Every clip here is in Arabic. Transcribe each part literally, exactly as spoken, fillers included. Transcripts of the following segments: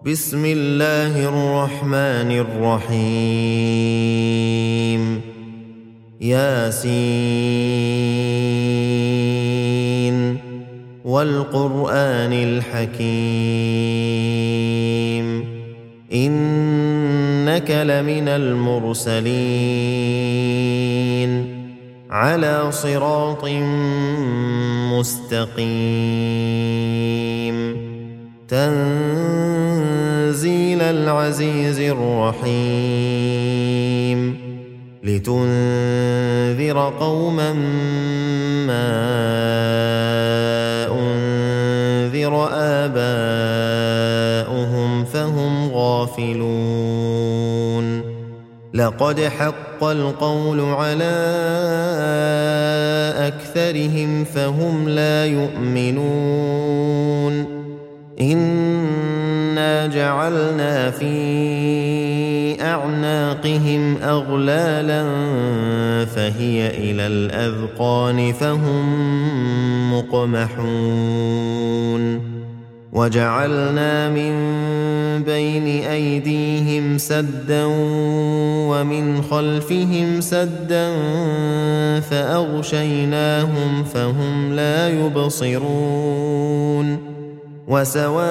بسم الله الرحمن الرحيم ياسين والقرآن الحكيم إنك لمن المرسلين على صراط مستقيم تنزيل العزيز الرحيم لتنذر قوما ما أنذر آباؤهم فهم غافلون لقد حق القول على أكثرهم فهم لا يؤمنون إنا جعلنا في أعناقهم أغلالا فهي إلى الأذقان فهم مقمحون وجعلنا من بين أيديهم سدا ومن خلفهم سدا فأغشيناهم فهم لا يبصرون وسواء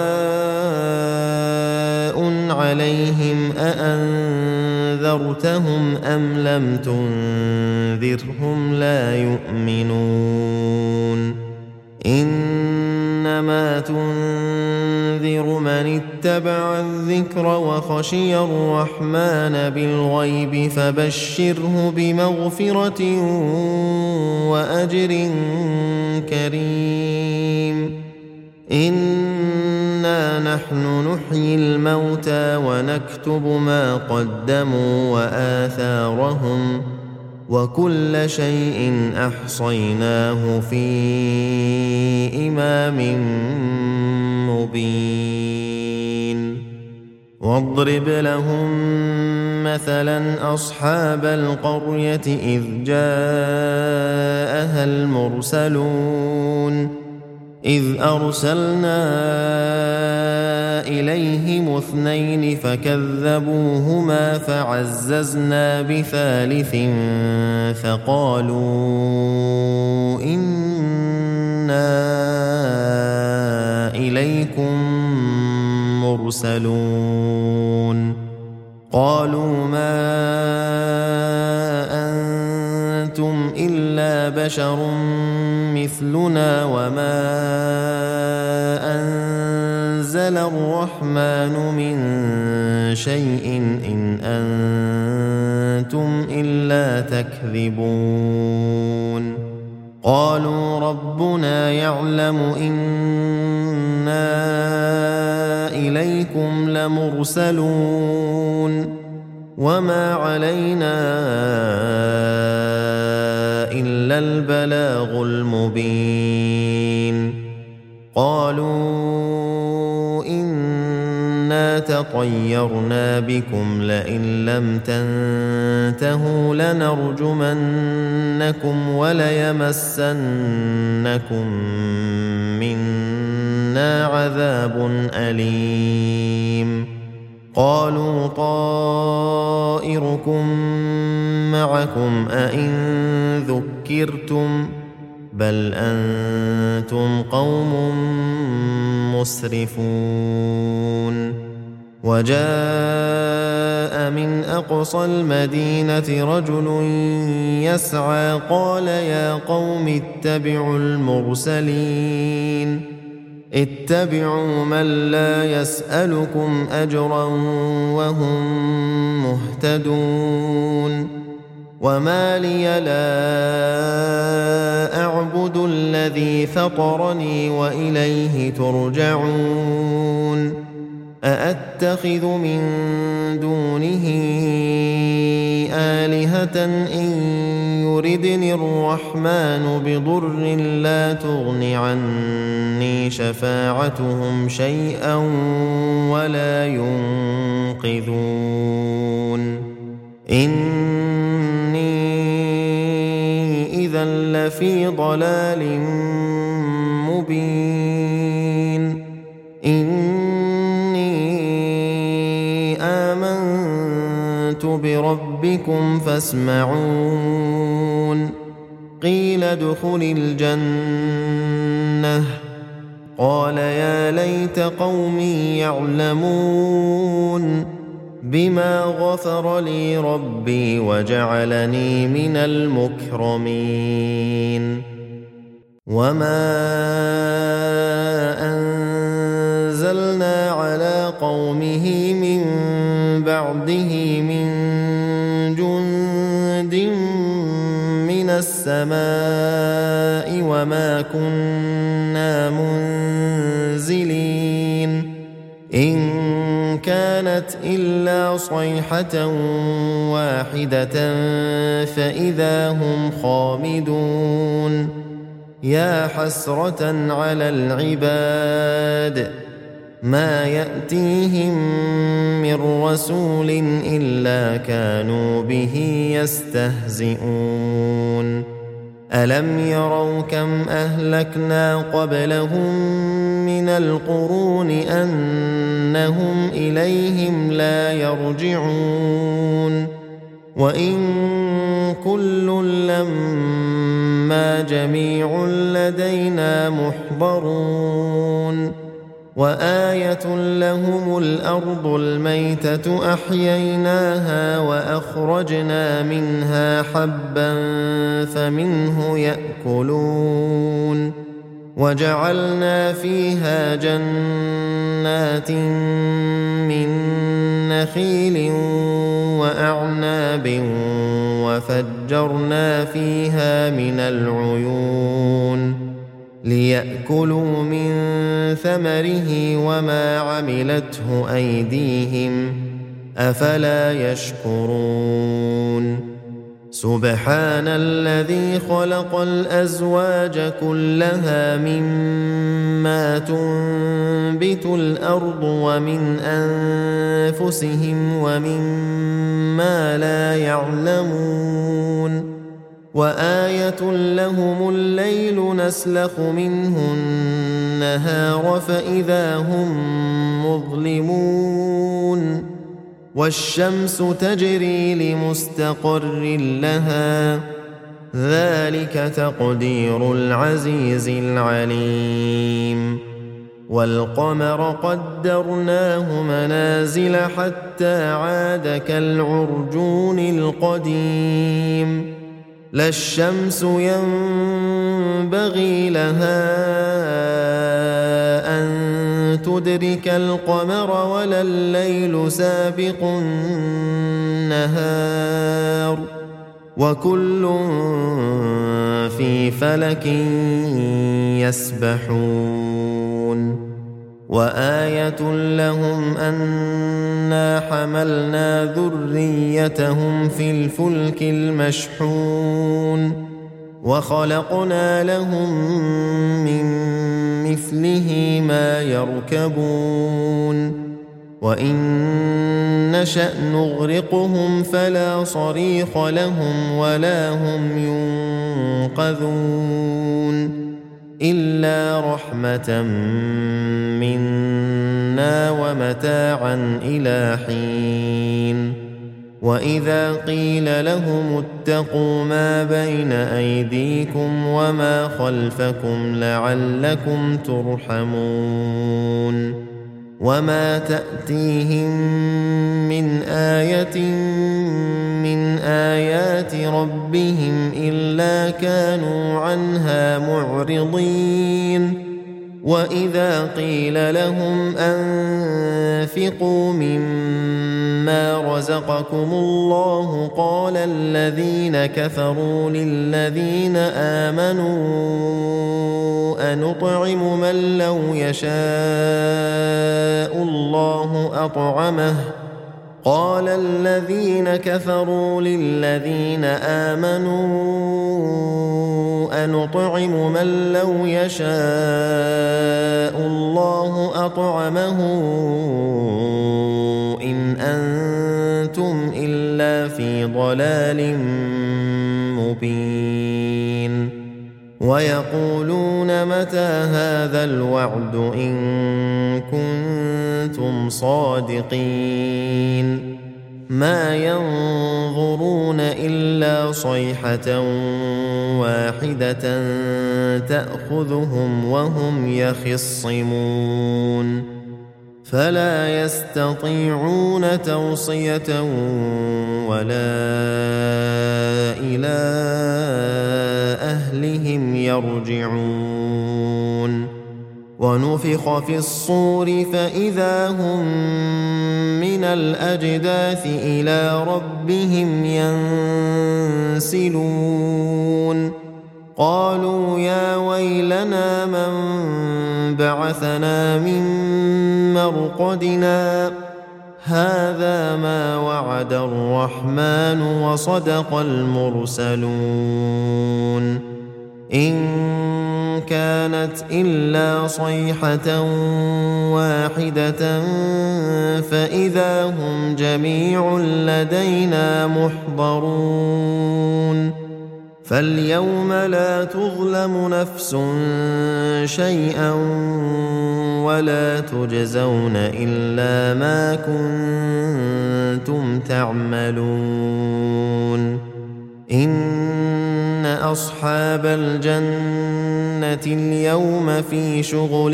عليهم أأنذرتهم أم لم تنذرهم لا يؤمنون إنما تنذر من اتبع الذكر وخشي الرحمن بالغيب فبشره بمغفرة وأجر كريم إنا نحن نحيي الموتى ونكتب ما قدموا وآثارهم وكل شيء أحصيناه في إمام مبين واضرب لهم مثلا أصحاب القرية إذ جاءها المرسلون إذ أرسلنا إليهم اثنين فكذبوهما فعززنا بثالث فقالوا إنا إليكم مرسلون قالوا ما أنتم إلا بشر مثلنا وما أنزل الرحمن من شيء إن أنتم إلا تكذبون قالوا ربنا يعلم إنا إليكم لمرسلون وما علينا إلا البلاغ المبين قالوا إنا تطيرنا بكم لئن لم تنتهوا لنرجمنكم وليمسنكم منا عذاب أليم قالوا طائركم معكم أئن ذكرتم بل أنتم قوم مسرفون وجاء من أقصى المدينة رجل يسعى قال يا قوم اتبعوا المرسلين اتبعوا من لا يسألكم أجرا وهم مهتدون وما لي لا أعبد الذي فطرني وإليه ترجعون أأتخذ من دونه آلهة إن يردني الرحمن بضر لا تغن عني شفاعتهم شيئا ولا ينقذون إني إذا لفي ضلال مبين إني آمنت بربكم فاسمعون قيل ادخل الجنة قال يا ليت قومي يعلمون بما غفر لي ربي وجعلني من المكرمين وما أنزلنا على قومه من بعده من جند من السماء وما كنا منزلين إن كانت إلا صيحة واحدة فإذا هم خامدون يا حسرة على العباد ما يأتيهم من رسول إلا كانوا به يستهزئون ألم يروا كم أهلكنا قبلهم من القرون أنهم إليهم لا يرجعون وإن كل لما جميع لدينا محضرون وآية لهم الأرض الميتة أحييناها وأخرجنا منها حبا فمنه يأكلون وجعلنا فيها جنات من نخيل وأعناب وفجرنا فيها من العيون ليأكلوا من ثمره وما عملته أيديهم أفلا يشكرون سبحان الذي خلق الأزواج كلها مما تنبت الأرض ومن أنفسهم ومما لا يعلمون وآية لهم الليل نسلخ منه النهار فإذا هم مظلمون والشمس تجري لمستقر لها ذلك تقدير العزيز العليم والقمر قدرناه منازل حتى عاد كالعرجون القديم لا الشمس ينبغي لها أن تدرك القمر ولا الليل سابق النهار وكل في فلك يسبحون وآية لهم أنا حملنا ذريتهم في الفلك المشحون وخلقنا لهم من مثله ما يركبون وإن نشأ نغرقهم فلا صريخ لهم ولا هم ينقذون إلا رحمة منا ومتاعا إلى حين وإذا قيل لهم اتقوا ما بين أيديكم وما خلفكم لعلكم ترحمون وما تأتيهم من آية من آيات ربهم إلا كانوا عنها معرضين وإذا قيل لهم أنفقوا مما رزقكم الله قال الذين كفروا للذين آمنوا أنطعم من لو يشاء الله أطعمه قال الذين كفروا للذين آمنوا أنطعم من لو يشاء الله أطعمه إن أنتم إلا في ضلال مبين ويقولون متى هذا الوعد إن كنتم صادقين ما ينظرون إلا صيحة واحدة تأخذهم وهم يخصمون فلا يستطيعون توصية ولا إلى أهلهم يرجعون ونفخ في الصور فإذا هم من الأجداث إلى ربهم ينسلون قالوا يا ويلنا من بعثنا من مرقدنا هذا ما وعد الرحمن وصدق المرسلون إن كانت إلا صيحة واحدة فإذا هم جميع لدينا محضرون فاليوم لا تظلم نفس شيئا ولا تجزون إلا ما كنتم تعملون إن أصحاب الجنة اليوم في شغل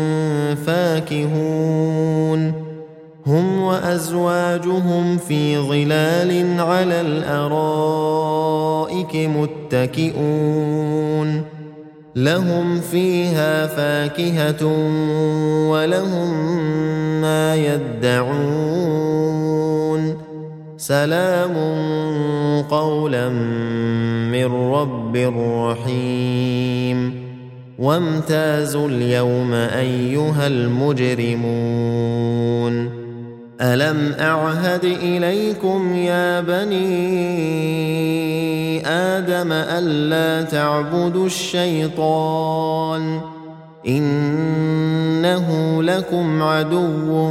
فاكهون هم وأزواجهم في ظلال على الأرائك متكئون لهم فيها فاكهة ولهم ما يدعون سلام قولا من رب رحيم وامتازوا اليوم أيها المجرمون ألم أعهد إليكم يا بني آدم ألا تعبدوا الشيطان إنه لكم عدو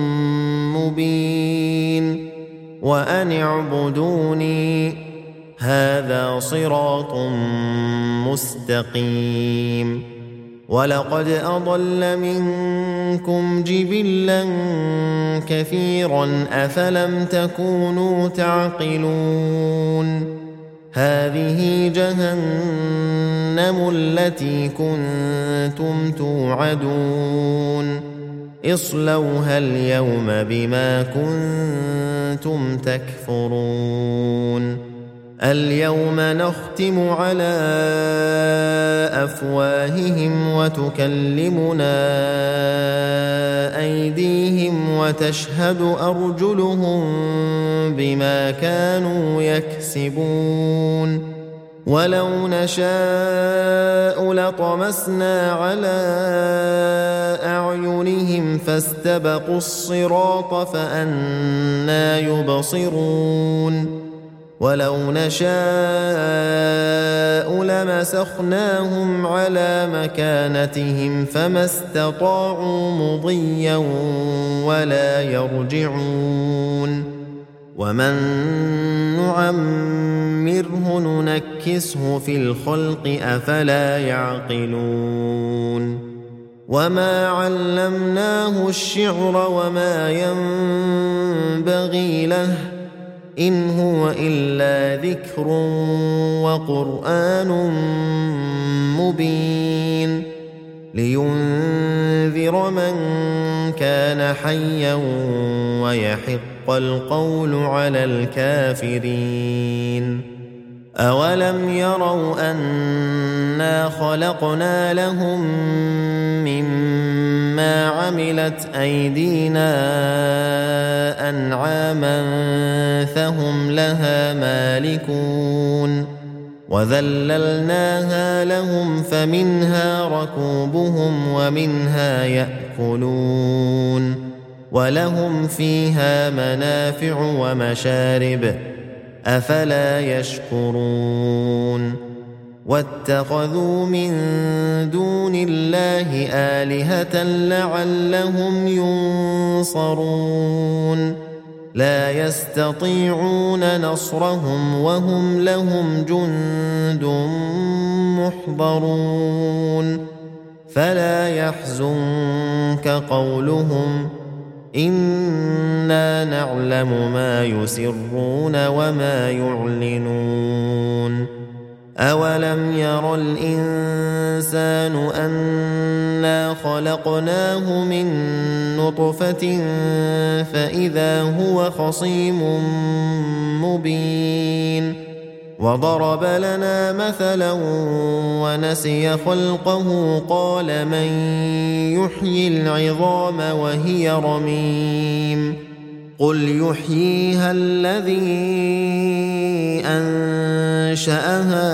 مبين وأن اعبدوني هذا صراط مستقيم ولقد أضل منكم جبلا كثيرا أفلم تكونوا تعقلون هذه جهنم التي كنتم توعدون اصلوها اليوم بما كنتم تكفرون اليوم نختم على أفواههم وتكلمنا أيديهم وتشهد أرجلهم بما كانوا يكسبون ولو نشاء لطمسنا على أعينهم فاستبقوا الصراط فأنى يبصرون ولو نشاء لمسخناهم على مكانتهم فما استطاعوا مضيا ولا يرجعون ومن نعمره ننكسه في الخلق أفلا يعقلون وما علمناه الشعر وما ينبغي له إن هو إلا ذكر وقرآن مبين لينذر من كان حيا ويحق القول على الكافرين أولم يروا أنا خلقنا لهم مما عملت أيدينا أنعاما فهم لها مالكون وذللناها لهم فمنها ركوبهم ومنها يأكلون ولهم فيها منافع ومشارب أفلا يشكرون واتخذوا من دون الله آلهة لعلهم ينصرون لا يستطيعون نصرهم وهم لهم جند محضرون فلا يحزنك قولهم إنا نعلم ما يسرون وما يعلنون أولم ير الإنسان أنا خلقناه من نطفة فإذا هو خصيم مبين وضرب لنا مثلا ونسي خلقه قال من يحيي العظام وهي رميم قل يحييها الذي أنشأها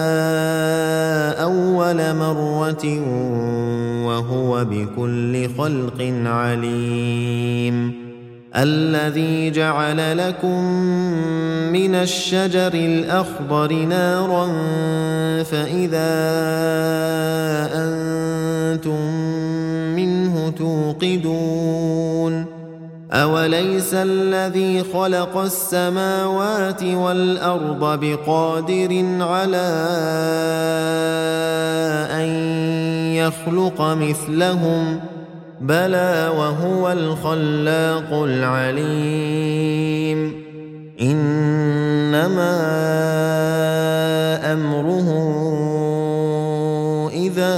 أول مرة وهو بكل خلق عليم الذي جعل لكم من الشجر الأخضر نارا فإذا أنتم منه توقدون أوليس الذي خلق السماوات والأرض بقادر على أن يخلق مثلهم بلى وهو الخلاق العليم إنما أمره إذا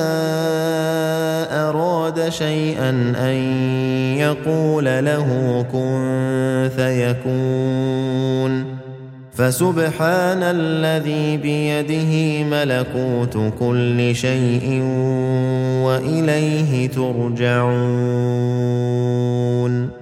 أراد شيئا أن يقول له كن فيكون فسبحان الذي بيده ملكوت كل شيء وإليه ترجعون